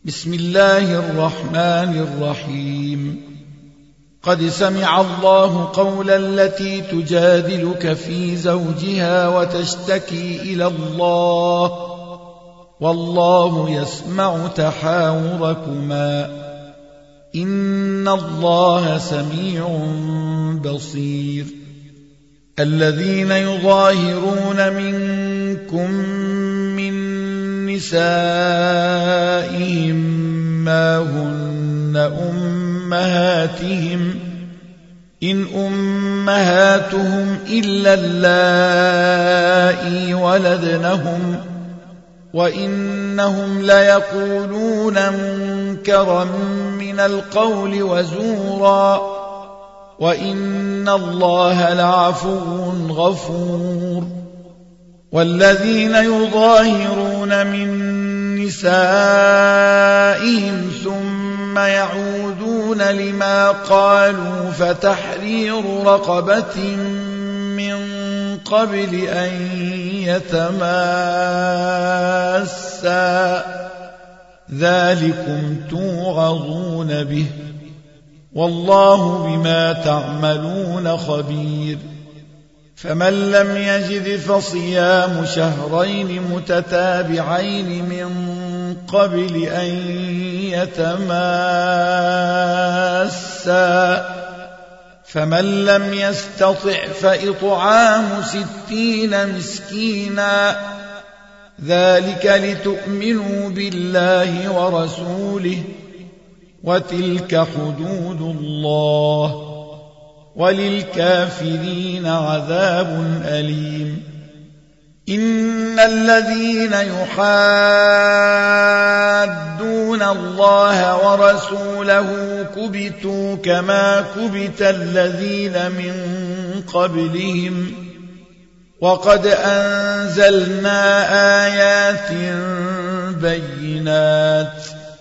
بسم الله الرحمن الرحيم. قد سمع الله قول التي تجادلك في زوجها وتشتكي إلى الله والله يسمع تحاوركما إن الله سميع بصير. الذين يظاهرون منكم من نسائهم ما هن أمهاتهم إن أمهاتهم إلا اللائي ولدنهم وإنهم ليقولون منكرا من القول وزورا وإن الله لعفو غفور. والذين يظاهرون من نسائهم ثم يعودون لما قالوا فتحرير رقبة من قبل أن يتماسا ذلكم توعظون به والله بما تعملون خبير. فمن لم يجد فصيام شهرين متتابعين من قبل أن يتماسا فمن لم يستطع فإطعام 60 مسكينا ذلك لتؤمنوا بالله ورسوله وتلك حدود الله وللكافرين عذاب أليم. إن الذين يحادون الله ورسوله كبتوا كما كبت الذين من قبلهم وقد أنزلنا آيات بينات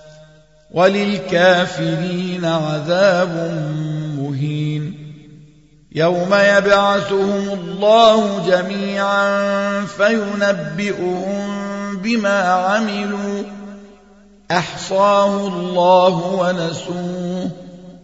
وللكافرين عذاب مهين. يوم يبعثهم الله جميعا فينبئهم بما عملوا أحصاه الله ونسوه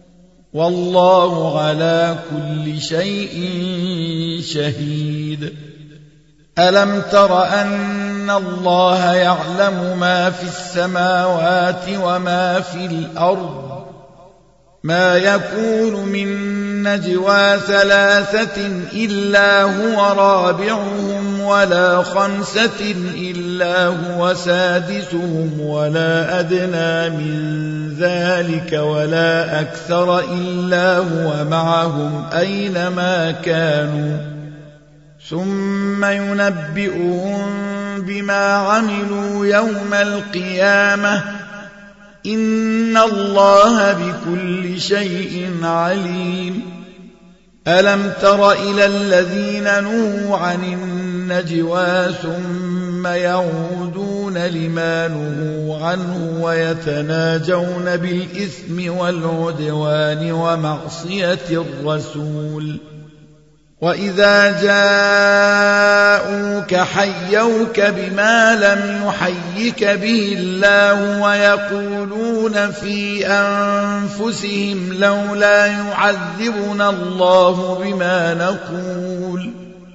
والله على كل شيء شهيد. ألم تر أن الله يعلم ما في السماوات وما في الأرض ما يكون من نجوى 3 إلا هو رابعهم ولا 5 إلا هو سادسهم ولا أدنى من ذلك ولا أكثر إلا هو معهم أينما كانوا ثم ينبئهم بما عملوا يوم القيامة إن الله بكل شيء عليم. ألم تر إلى الذين نهوا عن النجوى ثم يعودون لما نهوا عنه ويتناجون بالإثم والعدوان ومعصية الرسول وإذا جاءوك حيوك بما لم يحيك به الله ويقولون في أنفسهم لولا يعذبنا الله بما نقول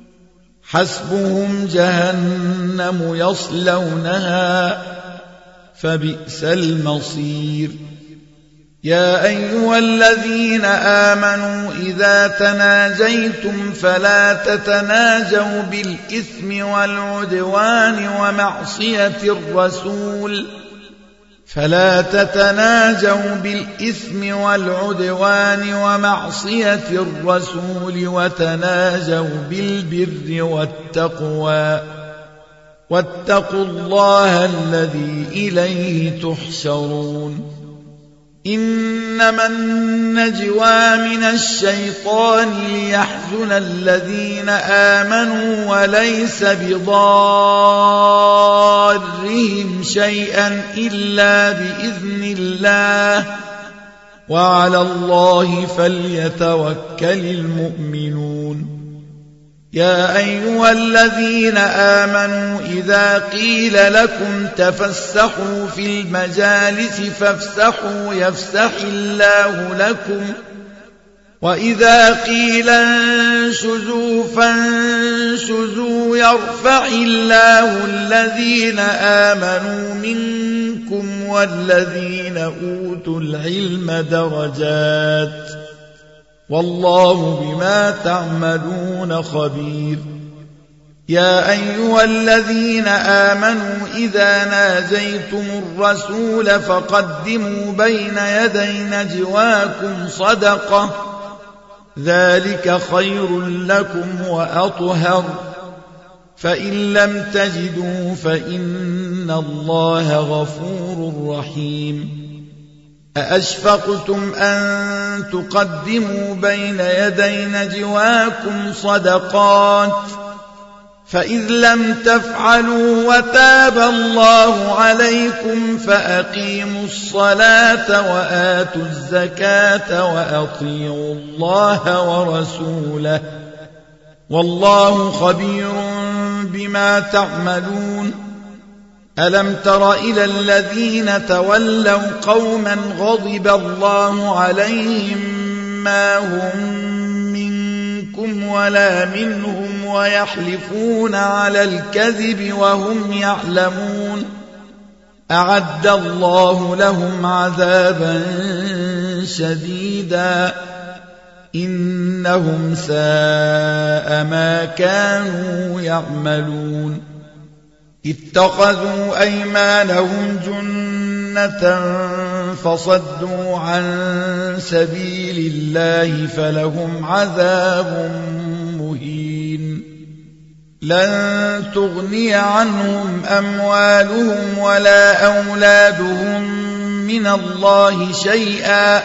حسبهم جهنم يصلونها فبئس المصير. يا أيها الذين آمنوا إذا تناجيتم فلا تتناجوا بالإثم والعدوان ومعصية الرسول وتناجوا بالبر والتقوى واتقوا الله الذي إليه تحشرون. إنما النجوى من الشيطان ليحزن الذين آمنوا وليس بضارهم شيئا إلا بإذن الله وعلى الله فليتوكل المؤمنون. يا أيها الذين آمنوا إذا قيل لكم تفسحوا في المجالس فافسحوا يفسح الله لكم وإذا قيل انشزوا فانشزوا يرفع الله الذين آمنوا منكم والذين أوتوا العلم درجات والله بما تعملون خبير يا أيها الذين آمنوا إذا ناجيتم الرسول فقدموا بين يدي نجواكم صدقة ذلك خير لكم وأطهر فإن لم تجدوا فإن الله غفور رحيم أأشفقتم أن تقدموا بين يدي نجواكم صدقات فإذ لم تفعلوا وتاب الله عليكم فأقيموا الصلاة وآتوا الزكاة وأطيعوا الله ورسوله والله خبير بما تعملون ألم تر إلى الذين تولوا قوما غضب الله عليهم ما هم منكم ولا منهم ويحلفون على الكذب وهم يعلمون أعد الله لهم عذابا شديدا إنهم ساء ما كانوا يعملون اتخذوا أيمانهم جنة فصدوا عن سبيل الله فلهم عذاب مهين لن تغني عنهم أموالهم ولا أولادهم من الله شيئا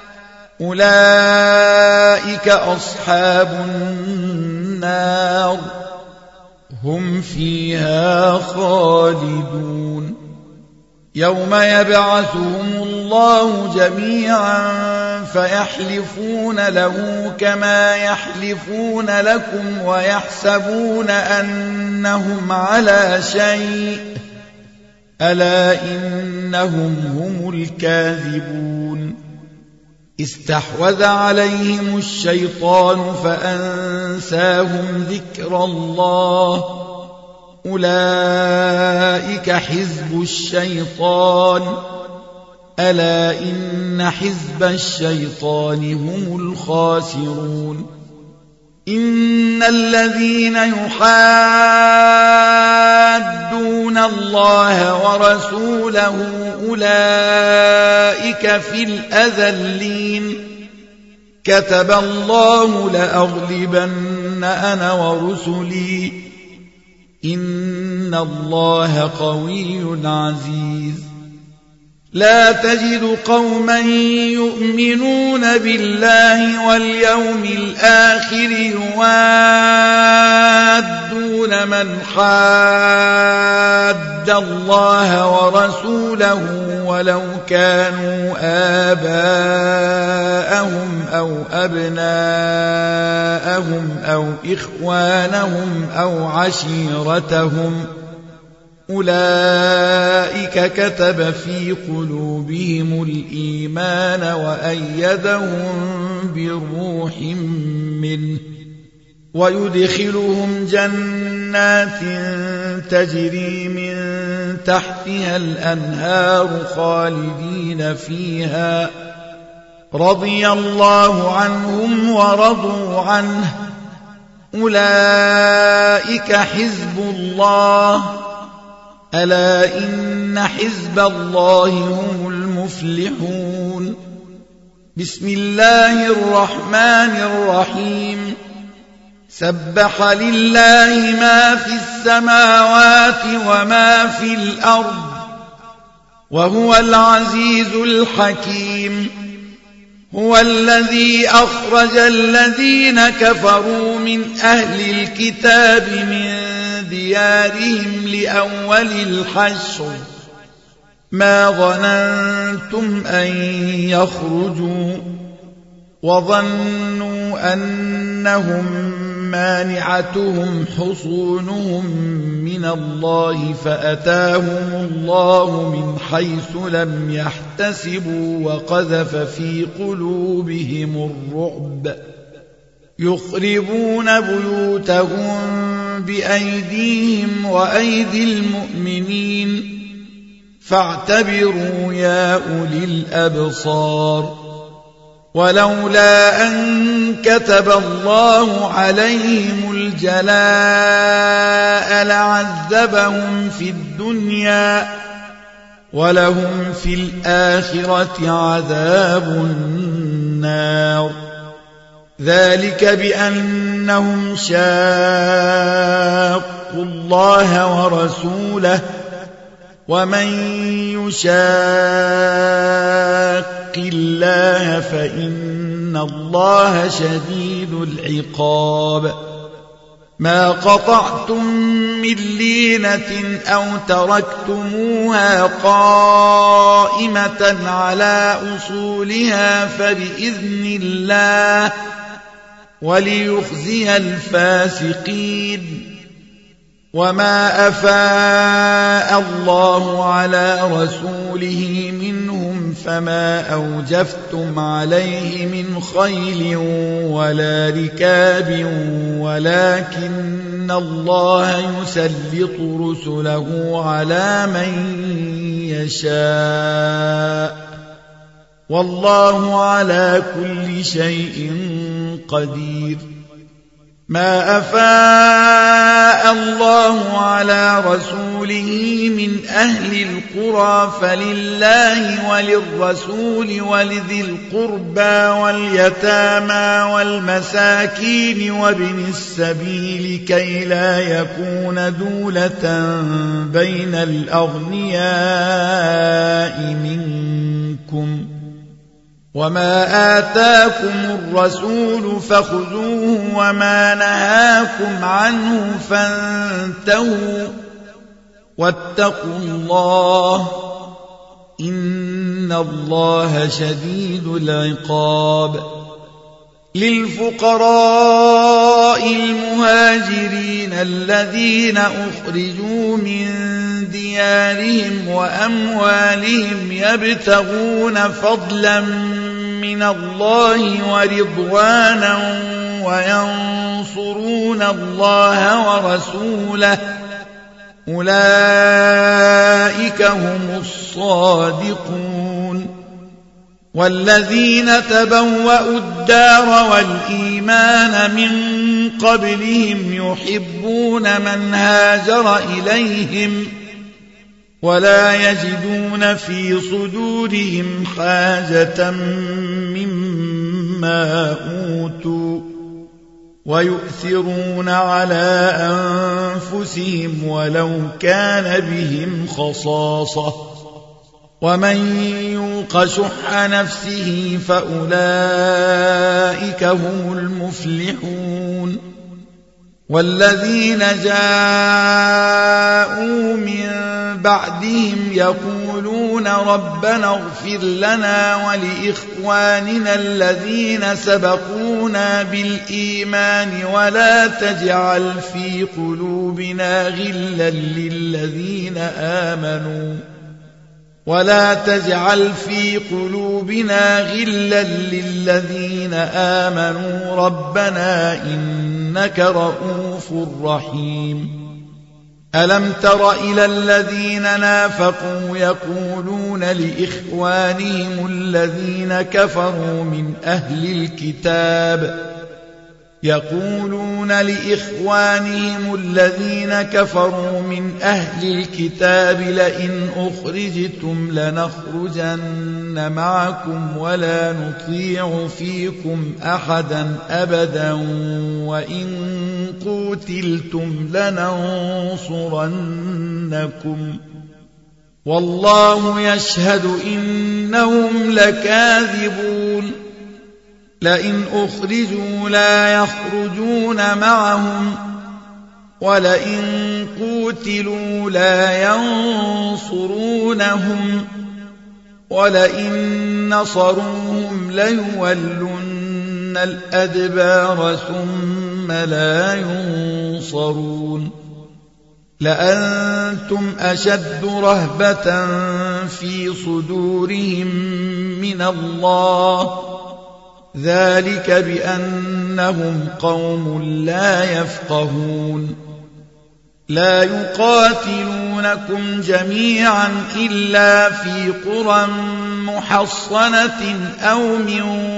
أولئك أصحاب النار هم فيها خالدون يوم يبعثهم الله جميعا فيحلفون له كما يحلفون لكم ويحسبون أنهم على شيء ألا إنهم هم الكاذبون استحوذ عليهم الشيطان فأنساهم ذكر الله أولئك حزب الشيطان ألا إن حزب الشيطان هم الخاسرون إن الذين يحادون الله ورسوله أولئك في الأذلين كتب الله لأغلبن أنا ورسلي إن الله قوي عزيز لا تجد قوما يؤمنون بالله واليوم الآخر يوادون من حاد الله ورسوله ولو كانوا آباءهم أو أبناءهم أو إخوانهم أو عشيرتهم أولئك كتب في قلوبهم الإيمان وأيدهم بروح منه ويدخلهم جنات تجري من تحتها الأنهار خالدين فيها رضي الله عنهم ورضوا عنه أولئك حزب الله ألا إن حزب الله هم المفلحون بسم الله الرحمن الرحيم سبح لله ما في السماوات وما في الأرض وهو العزيز الحكيم هو الذي أخرج الذين كفروا من أهل الكتاب من ديارهم لأول الحشر ما ظننتم أن يخرجوا وظنوا أنهم مانعتهم حصونهم من الله فأتاهم الله من حيث لم يحتسبوا وقذف في قلوبهم الرعب يخربون بيوتهم بأيديهم وأيدي المؤمنين فاعتبروا يا أولي الأبصار ولولا أن كتب الله عليهم الجلاء لعذبهم في الدنيا ولهم في الآخرة عذاب النار ذلك بأنهم شاقوا الله ورسوله ومن يشاق الله فإن الله شديد العقاب ما قطعتم من لينة أو تركتموها قائمة على أصولها فبإذن الله وليخزي الفاسقين وما أفاء الله على رسوله منهم فما أوجفتم عليه من خيل ولا ركاب ولكن الله يسلط رسله على من يشاء والله على كل شيء قدير ما أفاء الله على رسوله من أهل القرى فلله وللرسول ولذي القربى واليتامى والمساكين وابن السبيل كي لا يكون دولة بين الأغنياء منكم وما آتاكم الرسول فخذوه وما نهاكم عنه فانتهوا واتقوا الله إن الله شديد العقاب للفقراء المهاجرين الذين أخرجوا من ديارهم وأموالهم يبتغون فضلا من الله ورضوانا وينصرون الله ورسوله أولئك هم الصادقون والذين تبوأوا الدار والإيمان من قبلهم يحبون من هاجر إليهم ولا يجدون في صدورهم حاجة مما أوتوا ويؤثرون على أنفسهم ولو كان بهم خصاصة ومن يوق شح نفسه فأولئك هم المفلحون والذين جاءوا من بعدهم يقولون ربنا اغفر لنا ولإخواننا الذين سبقونا بالإيمان ولا تجعل في قلوبنا غلا للذين آمنوا ربنا إنك رؤوف رحيم ألم تر إلى الذين نافقوا يقولون لإخوانهم الذين كفروا من أهل الكتاب لئن أخرجتم لنخرجن معكم ولا نطيع فيكم أحدا أبدا وإن قوتلتم لننصرنكم والله يشهد إنهم لكاذبون لئن أخرجوا لا يخرجون معهم ولئن قوتلوا لا ينصرونهم ولئن نصروهم ليولن الأدبار ثم ثم لا ينصرون لأنتم أشد رهبة في صدورهم من الله ذلك بأنهم قوم لا يفقهون لا يقاتلونكم جميعا إلا في قرى محصنة أو من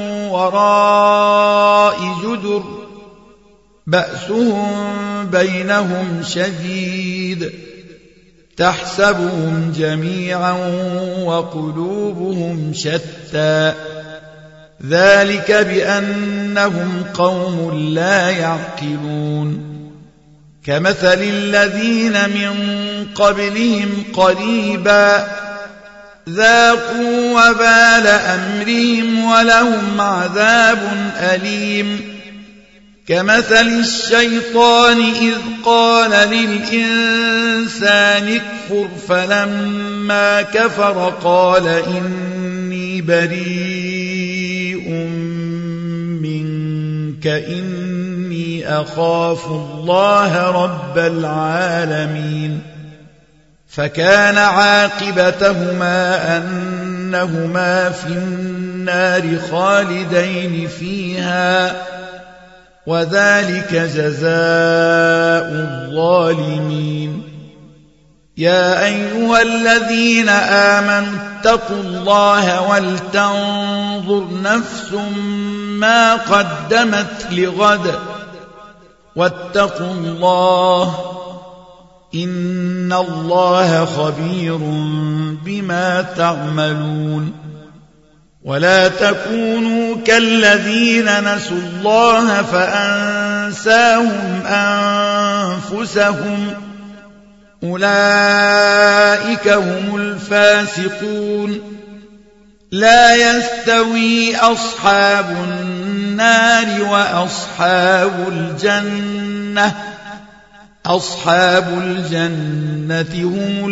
وراء جدر بأسهم بينهم شديد تحسبهم جميعا وقلوبهم شتى ذلك بأنهم قوم لا يعقلون كمثل الذين من قبلهم قريبا ذاقوا وبال أمرهم ولهم عذاب أليم كمثل الشيطان إذ قال للإنسان اكفر فلما كفر قال إني بريء منك إني أخاف الله رب العالمين فكان عاقبتهما أنهما في النار خالدين فيها وذلك جزاء الظالمين يا أيها الذين آمنوا اتقوا الله ولتنظر نفس ما قدمت لغد واتقوا الله إن الله خبير بما تعملون ولا تكونوا كالذين نسوا الله فأنساهم أنفسهم أولئك هم الفاسقون لا يستوي أصحاب النار وأصحاب الجنة أصحاب الجنة هم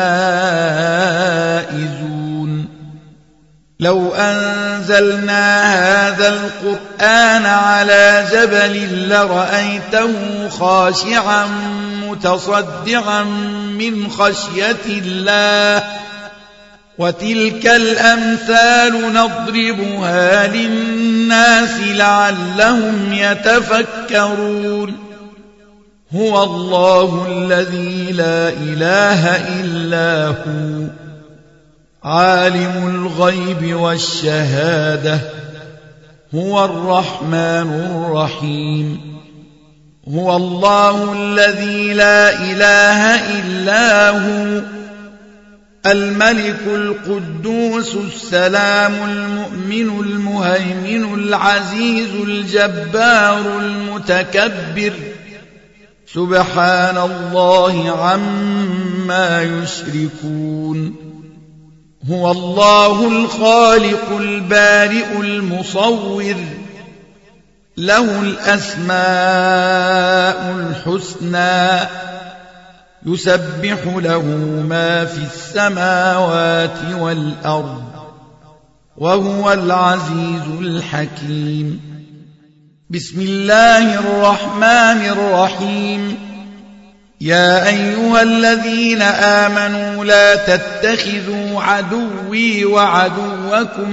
الفائزون لو أنزلنا هذا القرآن على جبل لرأيته خاشعا متصدعا من خشية الله وتلك الأمثال نضربها للناس لعلهم يتفكرون هو الله الذي لا إله إلا هو عالم الغيب والشهادة هو الرحمن الرحيم هو الله الذي لا إله إلا هو الملك القدوس السلام المؤمن المهيمن العزيز الجبار المتكبر سبحان الله عما يشركون هو الله الخالق البارئ المصور له الأسماء الحسنى يسبح له ما في السماوات والأرض وهو العزيز الحكيم بسم الله الرحمن الرحيم يا أيها الذين آمنوا لا تتخذوا عدوي وعدوكم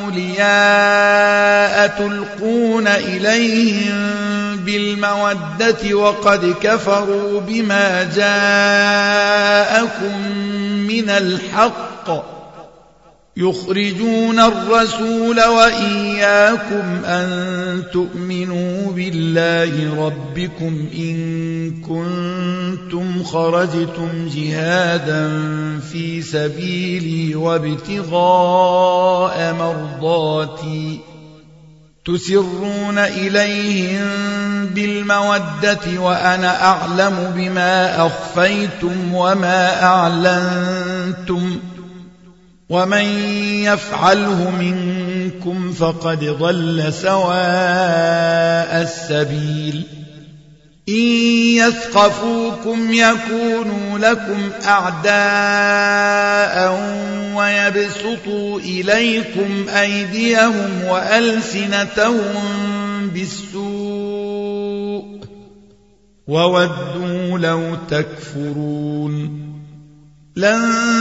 أولياء تلقون إليهم بالمودة وقد كفروا بما جاءكم من الحق يخرجون الرسول وإياكم أن تؤمنوا بالله ربكم إن كنتم خرجتم جهادا في سبيلي وابتغاء مرضاتي تسرون إليهم بالمودة وأنا أعلم بما أخفيتم وما أعلنتم ومن يفعله منكم فقد ضل سواء السبيل إن يثقفوكم يكونوا لكم أعداء ويبسطوا إليكم أيديهم وألسنتهم بالسوء وودوا لو تكفرون لن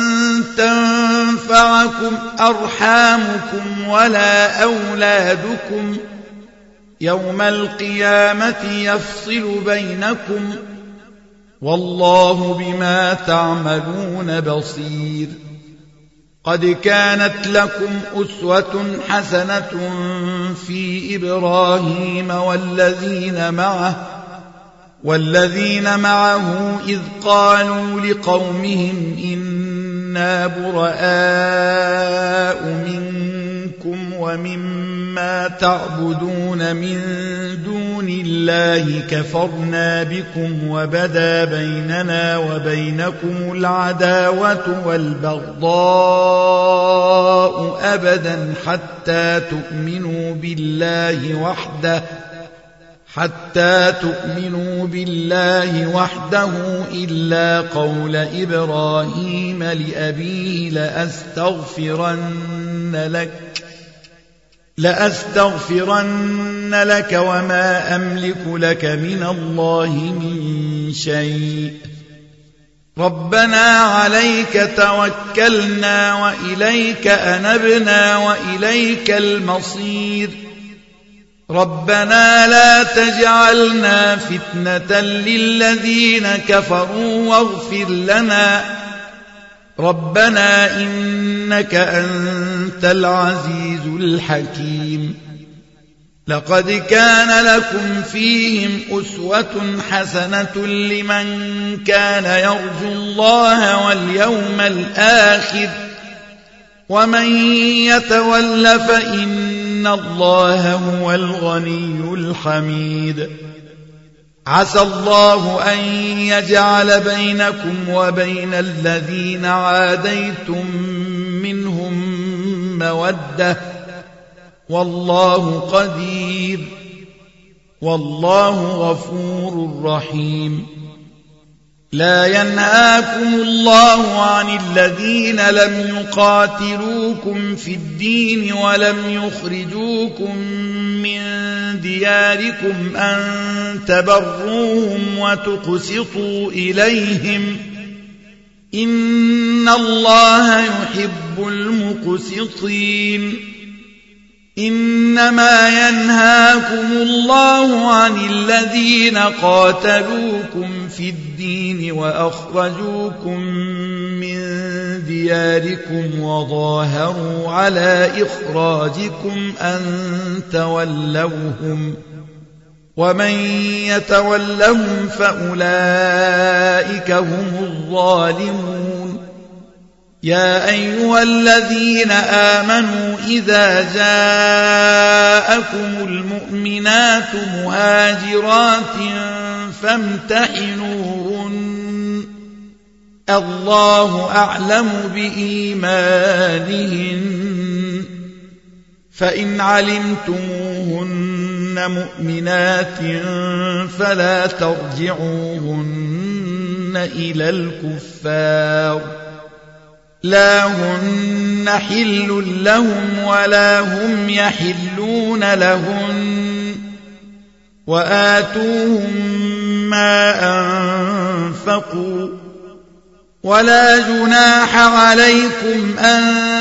تنفعكم أرحامكم ولا أولادكم يوم القيامة يفصل بينكم والله بما تعملون بصير قد كانت لكم أسوة حسنة في إبراهيم والذين معه إذ قالوا لقومهم إنا براء منكم ومما تعبدون من دون الله كفرنا بكم وبدا بيننا وبينكم العداوة والبغضاء أبدا حتى تؤمنوا بالله وحده إلا قول إبراهيم لأبيه لأستغفرن لك وما أملك لك من الله من شيء ربنا عليك توكلنا وإليك أنبنا وإليك المصير ربنا لا تجعلنا فتنة للذين كفروا واغفر لنا ربنا إنك أنت العزيز الحكيم لقد كان لكم فيهم أسوة حسنة لمن كان يرجو الله واليوم الآخر ومن يتول فإن الله هو الغني الحميد عسى الله أن يجعل بينكم وبين الذين عاديتم منهم مودة والله قدير والله غفور رحيم لا ينهاكم الله عن الذين لم يقاتلوكم في الدين ولم يخرجوكم من دياركم أن تبروهم وتقسطوا إليهم إن الله يحب المقسطين إنما ينهاكم الله عن الذين قاتلوكم في الدين وأخرجوكم من دياركم وظاهروا على إخراجكم أن تولوهم ومن يتولهم فأولئك هم الظالمون يا أيها الذين آمنوا إذا جاءكم المؤمنات مهاجرات فامتحنوهن الله أعلم بإيمانهن فإن علمتموهن مؤمنات فلا ترجعوهن إلى الكفار لا هن حل لهم ولا هم يحلون لهن وآتوهم ما أنفقوا ولا جناح عليكم أن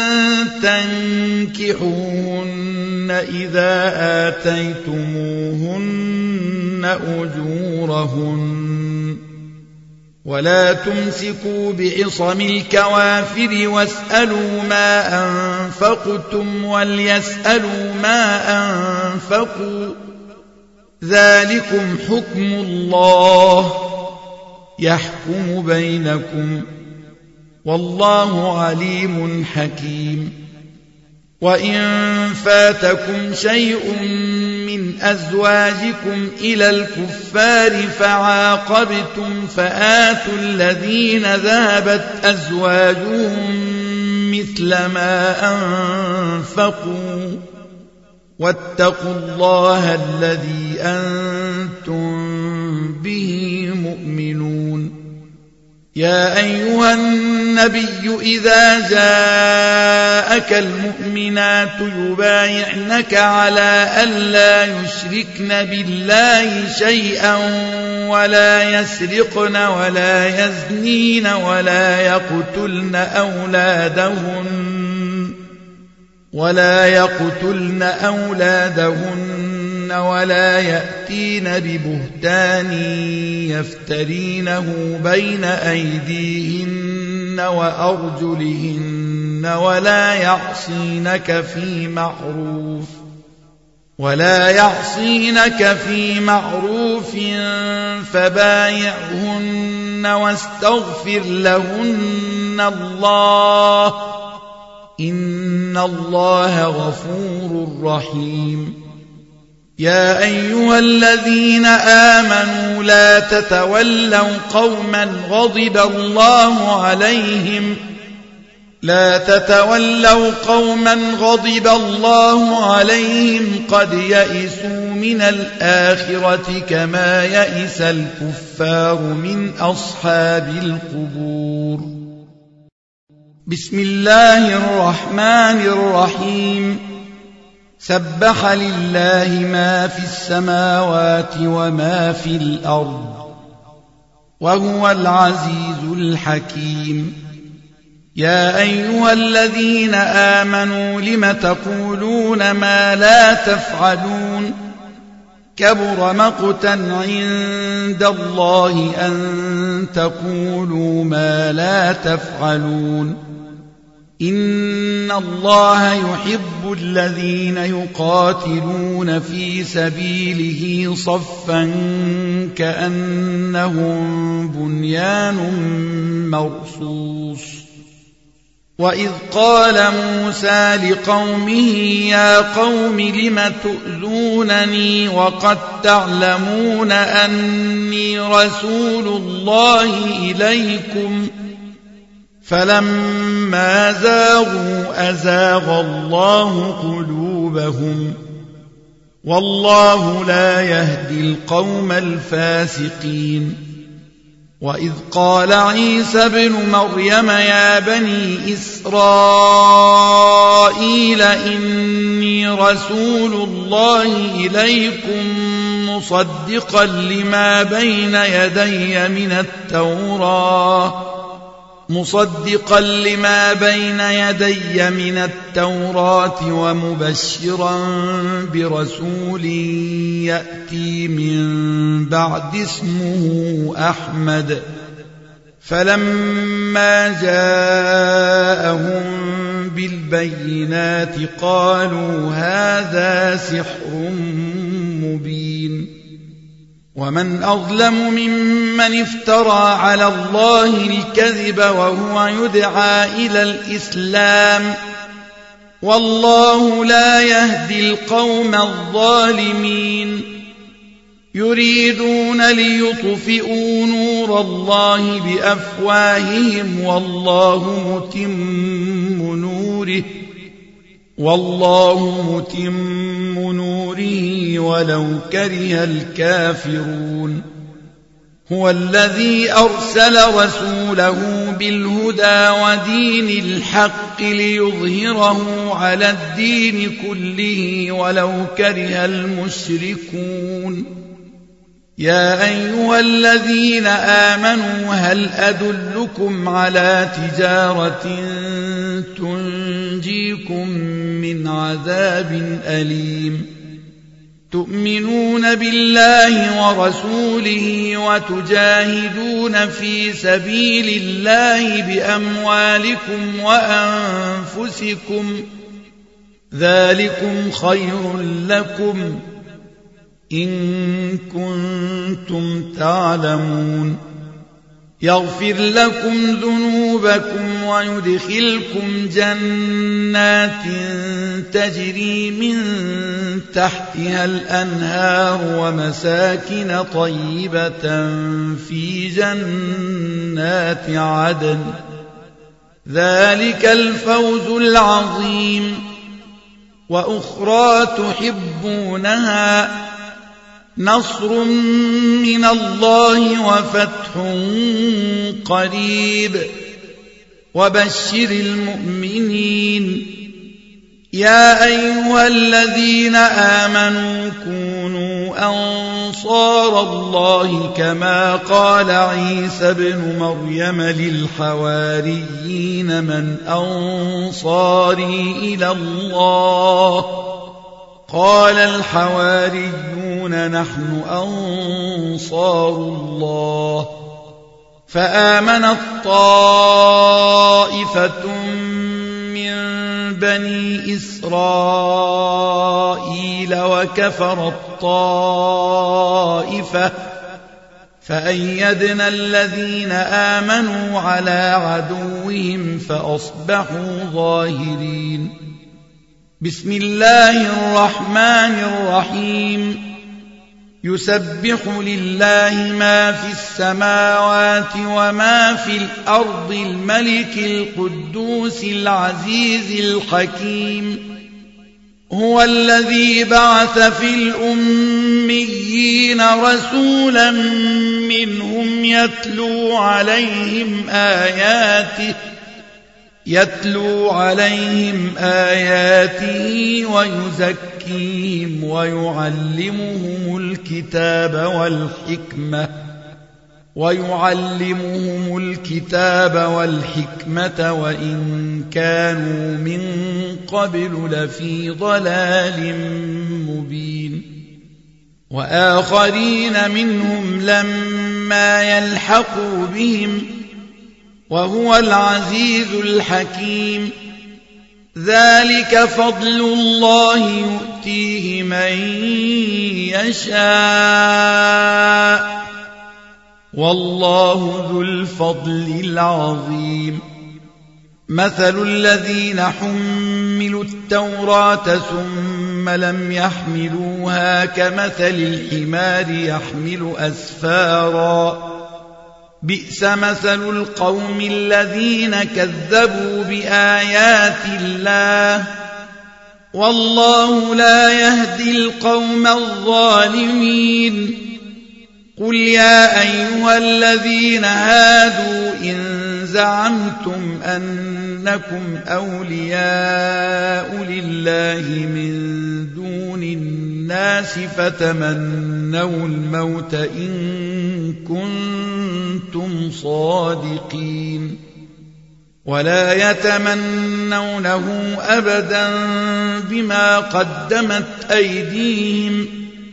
تنكحوهن إذا آتيتموهن أجورهن ولا تمسكوا بعصم الكوافر واسألوا ما أنفقتم وليسألوا ما أنفقوا ذلكم حكم الله يحكم بينكم والله عليم حكيم وإن فاتكم شيء من أزواجكم إلى الكفار فعاقبتم فآتوا الذين ذهبت أزواجهم مثل ما أنفقوا واتقوا الله الذي أنتم به مؤمنون يا أيها النبي إذا جاءك المؤمنات يبايعنك على ألا يشركن بالله شيئا ولا يسرقن ولا يزنين ولا يقتلن أولادهن ولا يأتين ببهتان يفترينه بين أيديهن وأرجلهن ولا يعصينك في معروف فبايعهن واستغفر لهن الله إن الله غفور رحيم. يا أيها الذين آمنوا لا تتولوا قوما غضب الله عليهم قد يئسوا من الآخرة كما يئس الكفار من أصحاب القبور. بسم الله الرحمن الرحيم. سبح لله ما في السماوات وما في الأرض وهو العزيز الحكيم. يا أيها الذين آمنوا لم تقولون ما لا تفعلون كبر مقتا عند الله أن تقولوا ما لا تفعلون إن الله يحب الذين يقاتلون في سبيله صفا كأنهم بنيان مرصوص. وإذ قال موسى لقومه يا قوم لم تؤذونني وقد تعلمون أني رسول الله إليكم فلما زاغوا أزاغ الله قلوبهم والله لا يهدي القوم الفاسقين. وإذ قال عيسى ابن مريم يا بني إسرائيل إني رسول الله إليكم مصدقا لما بين يدي من التوراة ومبشرا برسول يأتي من بعد اسمه أحمد. فلما جاءهم بالبينات قالوا هذا سحر مبين. ومن أظلم ممن افترى على الله الكذب وهو يدعى إلى الإسلام والله لا يهدي القوم الظالمين. يريدون ليطفئوا نور الله بأفواههم والله متم نوره ولو كره الكافرون. هو الذي أرسل رسوله بالهدى ودين الحق ليظهره على الدين كله ولو كره المشركون. يا أيها الذين آمنوا هل أدلكم على تجارة تنجيكم من عذاب أليم تؤمنون بالله ورسوله وتجاهدون في سبيل الله بأموالكم وأنفسكم ذلكم خير لكم إن كنتم تعلمون. يغفر لكم ذنوبكم ويدخلكم جنات تجري من تحتها الأنهار ومساكن طيبة في جنات عدن ذلك الفوز العظيم. وأخرى تحبونها نصر من الله وفتح قريب وبشر المؤمنين يا أيها الذين آمنوا كونوا أنصار الله كما قال عيسى بن مريم للحواريين من أنصاري إلى الله قال الحواريون نحن أنصار الله فآمنت طائفة من بني إسرائيل وكفرت طائفة فأيدنا الذين آمنوا على عدوهم فأصبحوا ظاهرين بسم الله الرحمن الرحيم يسبح لله ما في السماوات وما في الأرض الملك القدوس العزيز الحكيم هو الذي بعث في الأميين رسولا منهم يتلو عليهم آياته ويزكيهم ويعلمهم الكتاب والحكمة وإن كانوا من قبل لفي ضلال مبين وآخرين منهم لما يلحقوا بهم وهو العزيز الحكيم ذلك فضل الله يؤتيه من يشاء والله ذو الفضل العظيم مثل الذين حملوا التوراة ثم لم يحملوها كمثل الحمار يحمل أسفارا بئس مثل القوم الذين كذبوا بآيات الله والله لا يهدي القوم الظالمين قل يا أيها الذين هادوا إن زعمتم أنكم أولياء لله من دون الناس فتمنوا الموت إن كنتم صادقين ولا يتمنونه أبدا بما قدمت أيديهم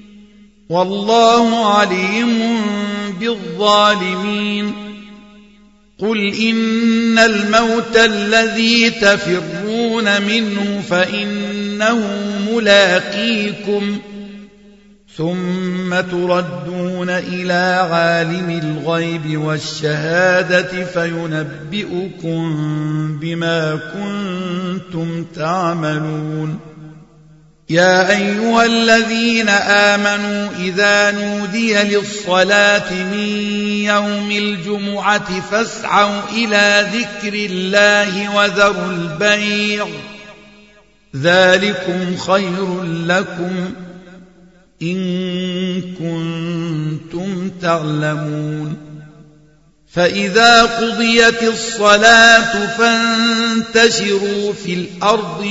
والله عليم بالظالمين قل إن الموت الذي تفرون منه فإنه ملاقيكم ثم تردون إلى عالم الغيب والشهادة فينبئكم بما كنتم تعملون يا أيها الذين آمنوا إذا نودي للصلاة من يوم الجمعة فاسعوا إلى ذكر الله وذروا البيع ذلكم خير لكم إن كنتم تعلمون فإذا قضيت الصلاة فانتشروا في الأرض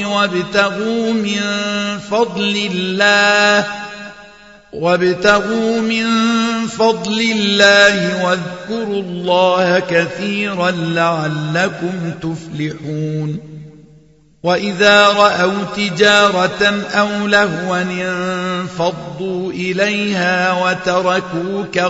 وابتغوا من فضل الله واذكروا الله كثيرا لعلكم تفلحون وإذا رأوا تجارة أو لهوا انفضوا إليها وتركوك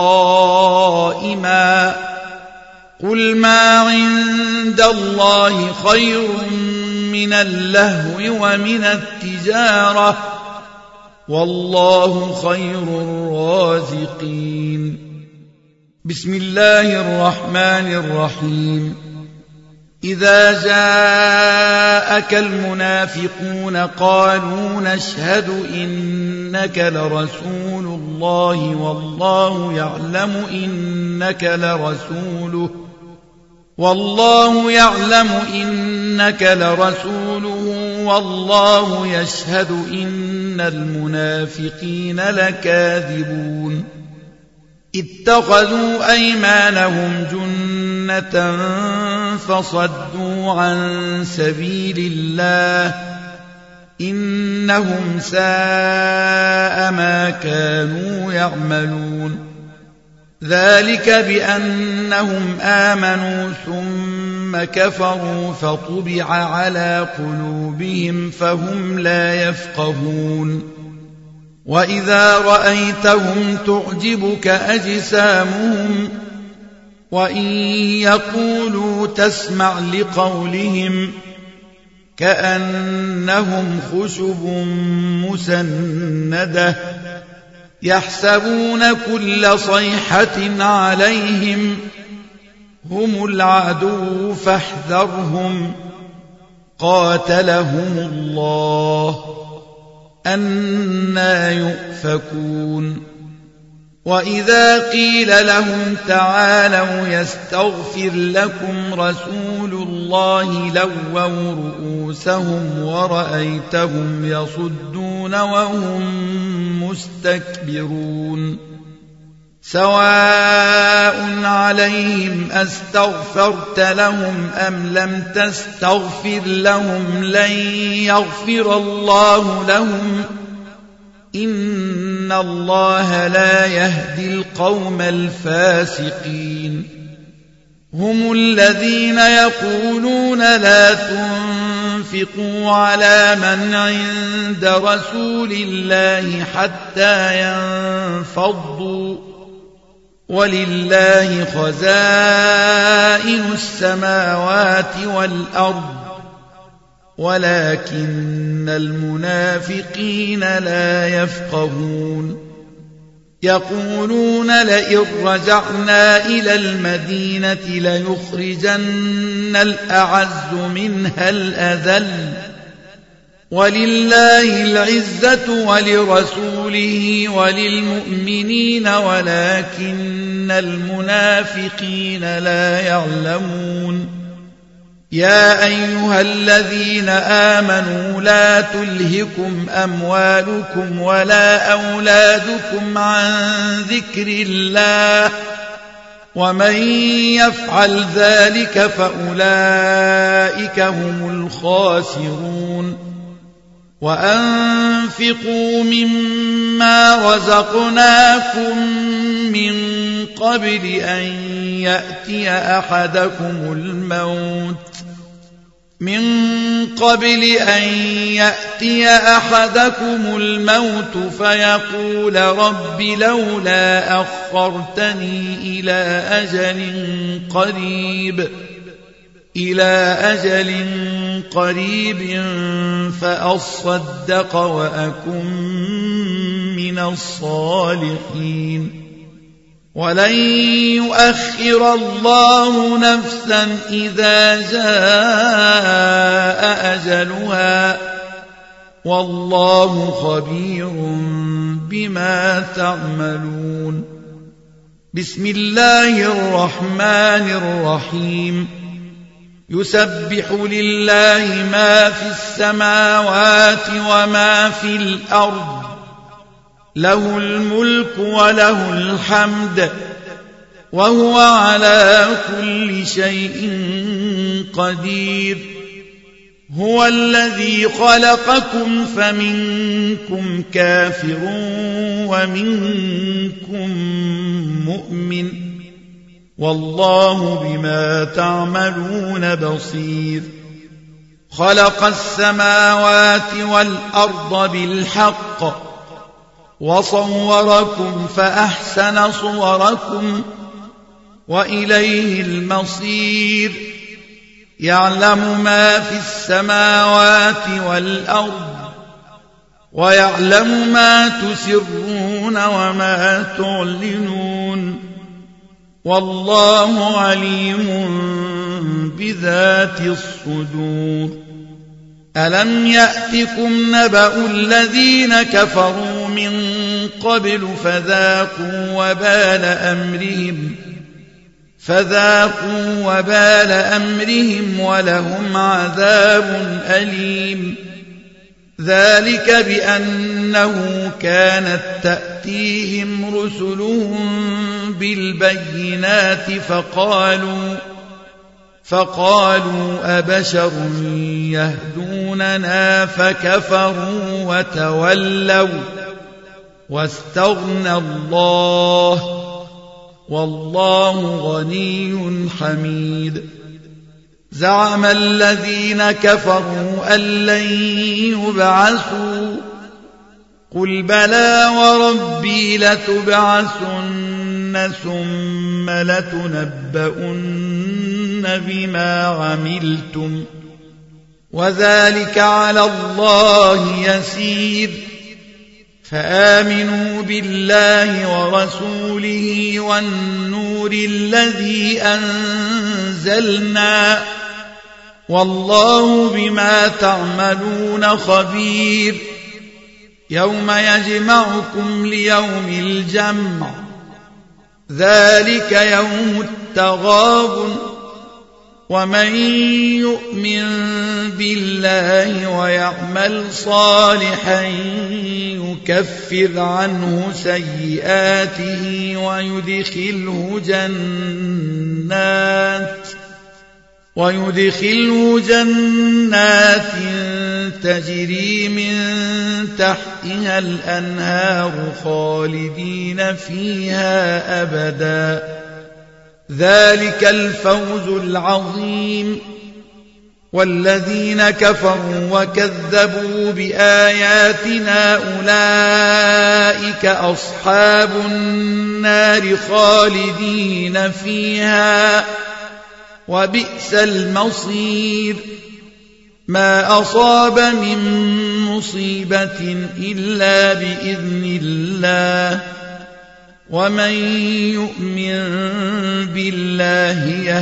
قائما قل ما عند الله خير من اللهو ومن التجارة والله خير الرازقين بسم الله الرحمن الرحيم إذا جاءك المنافقون قالوا نشهد إنك لرسول الله والله يعلم إنك لرسوله والله يعلم إنك لرسوله والله يشهد إن المنافقين لكاذبون اتخذوا أيمانهم جنة فصدوا عن سبيل الله إنهم ساء ما كانوا يعملون ذلك بأنهم آمنوا ثم كفروا فطبع على قلوبهم فهم لا يفقهون وإذا رأيتهم تعجبك أجسامهم وإن يقولوا تسمع لقولهم كأنهم خشب مسندة يحسبون كل صيحة عليهم هم العدو فاحذرهم قاتلهم الله أنى يؤفكون وإذا قيل لهم تعالوا يستغفر لكم رسول الله لووا رؤوسهم ورأيتهم يصدون وهم مستكبرون سواء عليهم أستغفرت لهم أم لم تستغفر لهم لن يغفر الله لهم إن الله لا يهدي القوم الفاسقين هم الذين يقولون لا تنفقوا على من عند رسول الله حتى ينفضوا ولله خزائن السماوات والأرض ولكن المنافقين لا يفقهون يقولون لئن رجعنا إلى المدينة ليخرجن الأعز منها الأذل ولله العزة ولرسوله وللمؤمنين ولكن المنافقين لا يعلمون يا أيها الذين آمنوا لا تلهكم أموالكم ولا أولادكم عن ذكر الله ومن يفعل ذلك فأولئك هم الخاسرون وأنفقوا مما رزقناكم من قبل أن يأتي أحدكم الموت فيقول رب لولا أخرتني إلى أجل قريب فأصدق وأكن من الصالحين ولن يؤخر الله نفسا إذا جاء أجلها والله خبير بما تعملون بسم الله الرحمن الرحيم يسبح لله ما في السماوات وما في الأرض له الملك وله الحمد وهو على كل شيء قدير هو الذي خلقكم فمنكم كافر ومنكم مؤمن والله بما تعملون بصير خلق السماوات والأرض بالحق وصوركم فأحسن صوركم وإليه المصير يعلم ما في السماوات والأرض ويعلم ما تسرون وما تعلنون والله عليم بذات الصدور ألم يأتكم نبأ الذين كفروا من قبل فذاقوا وبال أمرهم فذاقوا وبال أمرهم ولهم عذاب أليم. ذلك بأنه كانت تأتيهم رسلهم بالبينات فقالوا أبشر يهدوننا فكفروا وتولوا واستغنى الله والله غني حميد. زعم الذين كفروا أن لن يبعثوا قل بلى وربي لتبعثن ثم لتنبؤن بما عملتم وذلك على الله يسير. فآمنوا بالله ورسوله والنور الذي أنزلنا والله بما تعملون خبير. يوم يجمعكم ليوم الجمع ذلك يوم التغابن. ومن يؤمن بالله ويعمل صالحا يكفر عنه سيئاته ويدخله جنات تجري من تحتها الأنهار خالدين فيها أبدا. ذلك الفوز العظيم. والذين كفروا وكذبوا بآياتنا أولئك أصحاب النار خالدين فيها وبئس المصير. ما أصاب من مصيبة إلا بإذن الله ومن يؤمن بالله